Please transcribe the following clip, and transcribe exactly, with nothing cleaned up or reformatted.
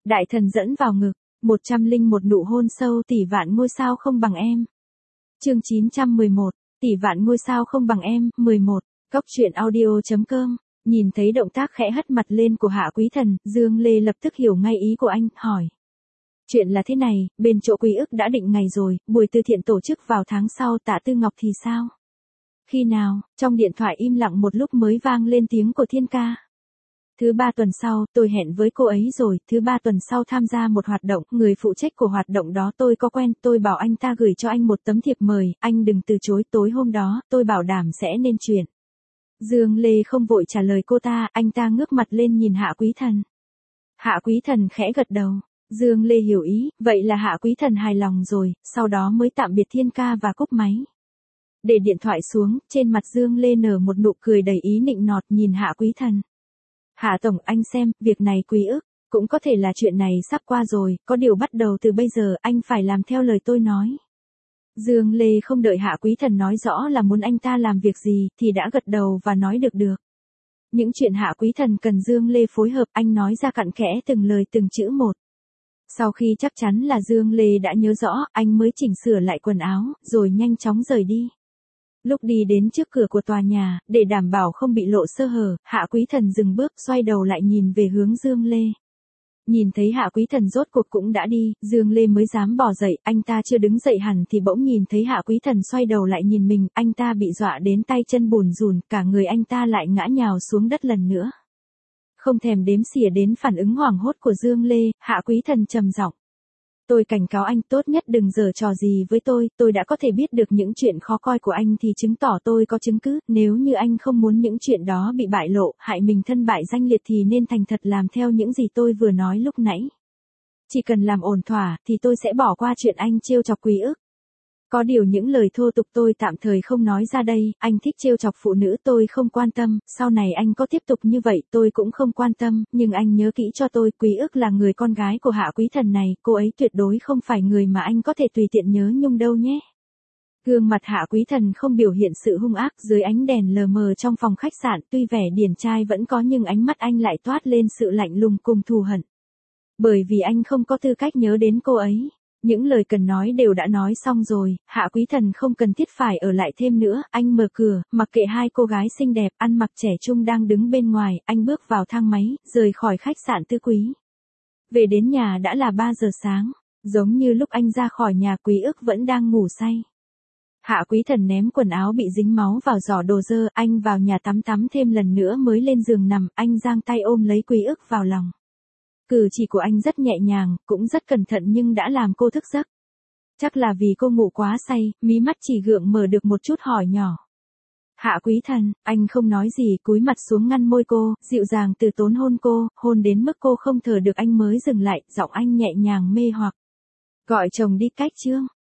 Đại thần dẫn vào ngực, một trăm linh một nụ hôn sâu tỷ vạn ngôi sao không bằng em. Chương chín trăm mười một, tỷ vạn ngôi sao không bằng em, mười một, Cóc truyện audio chấm com. Nhìn thấy động tác khẽ hất mặt lên của Hạ Quý Thần, Dương Lê lập tức hiểu ngay ý của anh, hỏi. Chuyện là thế này, bên chỗ Quý Ức đã định ngày rồi, buổi từ thiện tổ chức vào tháng sau, Tạ Tư Ngọc thì sao? Khi nào? Trong điện thoại im lặng một lúc mới vang lên tiếng của Thiên Ca. Thứ ba tuần sau, tôi hẹn với cô ấy rồi, thứ ba tuần sau tham gia một hoạt động, người phụ trách của hoạt động đó tôi có quen, tôi bảo anh ta gửi cho anh một tấm thiệp mời, anh đừng từ chối, tối hôm đó, tôi bảo đảm sẽ nên chuyển. Dương Lê không vội trả lời cô ta, anh ta ngước mặt lên nhìn Hạ Quý Thần. Hạ Quý Thần khẽ gật đầu, Dương Lê hiểu ý, vậy là Hạ Quý Thần hài lòng rồi, sau đó mới tạm biệt Thiên Ca và cúp máy. Để điện thoại xuống, trên mặt Dương Lê nở một nụ cười đầy ý nịnh nọt nhìn Hạ Quý Thần. Hạ Tổng, anh xem, việc này Quý Ức, cũng có thể là chuyện này sắp qua rồi, có điều bắt đầu từ bây giờ anh phải làm theo lời tôi nói. Dương Lê không đợi Hạ Quý Thần nói rõ là muốn anh ta làm việc gì, thì đã gật đầu và nói được được. Những chuyện Hạ Quý Thần cần Dương Lê phối hợp, anh nói ra cặn kẽ từng lời từng chữ một. Sau khi chắc chắn là Dương Lê đã nhớ rõ, anh mới chỉnh sửa lại quần áo, rồi nhanh chóng rời đi. Lúc đi đến trước cửa của tòa nhà, để đảm bảo không bị lộ sơ hở, Hạ Quý Thần dừng bước, xoay đầu lại nhìn về hướng Dương Lê. Nhìn thấy Hạ Quý Thần rốt cuộc cũng đã đi, Dương Lê mới dám bỏ dậy, anh ta chưa đứng dậy hẳn thì bỗng nhìn thấy Hạ Quý Thần xoay đầu lại nhìn mình, anh ta bị dọa đến tay chân bùn rùn, cả người anh ta lại ngã nhào xuống đất lần nữa. Không thèm đếm xỉa đến phản ứng hoảng hốt của Dương Lê, Hạ Quý Thần trầm giọng. Tôi cảnh cáo anh tốt nhất đừng giở trò gì với tôi, tôi đã có thể biết được những chuyện khó coi của anh thì chứng tỏ tôi có chứng cứ, nếu như anh không muốn những chuyện đó bị bại lộ, hại mình thân bại danh liệt thì nên thành thật làm theo những gì tôi vừa nói lúc nãy. Chỉ cần làm ổn thỏa, thì tôi sẽ bỏ qua chuyện anh trêu chọc Quý Ức. Có điều những lời thô tục tôi tạm thời không nói ra đây, anh thích trêu chọc phụ nữ tôi không quan tâm, sau này anh có tiếp tục như vậy tôi cũng không quan tâm, nhưng anh nhớ kỹ cho tôi, Quý Ức là người con gái của Hạ Quý Thần này, cô ấy tuyệt đối không phải người mà anh có thể tùy tiện nhớ nhung đâu nhé. Gương mặt Hạ Quý Thần không biểu hiện sự hung ác, dưới ánh đèn lờ mờ trong phòng khách sạn, tuy vẻ điển trai vẫn có nhưng ánh mắt anh lại toát lên sự lạnh lùng cùng thù hận. Bởi vì anh không có tư cách nhớ đến cô ấy. Những lời cần nói đều đã nói xong rồi, Hạ Quý Thần không cần thiết phải ở lại thêm nữa, anh mở cửa, mặc kệ hai cô gái xinh đẹp, ăn mặc trẻ trung đang đứng bên ngoài, anh bước vào thang máy, rời khỏi khách sạn Tư Quý. Về đến nhà đã là ba giờ sáng, giống như lúc anh ra khỏi nhà Quý Ức vẫn đang ngủ say. Hạ Quý Thần ném quần áo bị dính máu vào giỏ đồ dơ, anh vào nhà tắm tắm thêm lần nữa mới lên giường nằm, anh giang tay ôm lấy Quý Ức vào lòng. Cử chỉ của anh rất nhẹ nhàng, cũng rất cẩn thận nhưng đã làm cô thức giấc. Chắc là vì cô ngủ quá say, mí mắt chỉ gượng mở được một chút hỏi nhỏ. Hạ Quý Thần, anh không nói gì, cúi mặt xuống ngăn môi cô, dịu dàng từ tốn hôn cô, hôn đến mức cô không thở được anh mới dừng lại, giọng anh nhẹ nhàng mê hoặc. Gọi chồng đi cách chưa?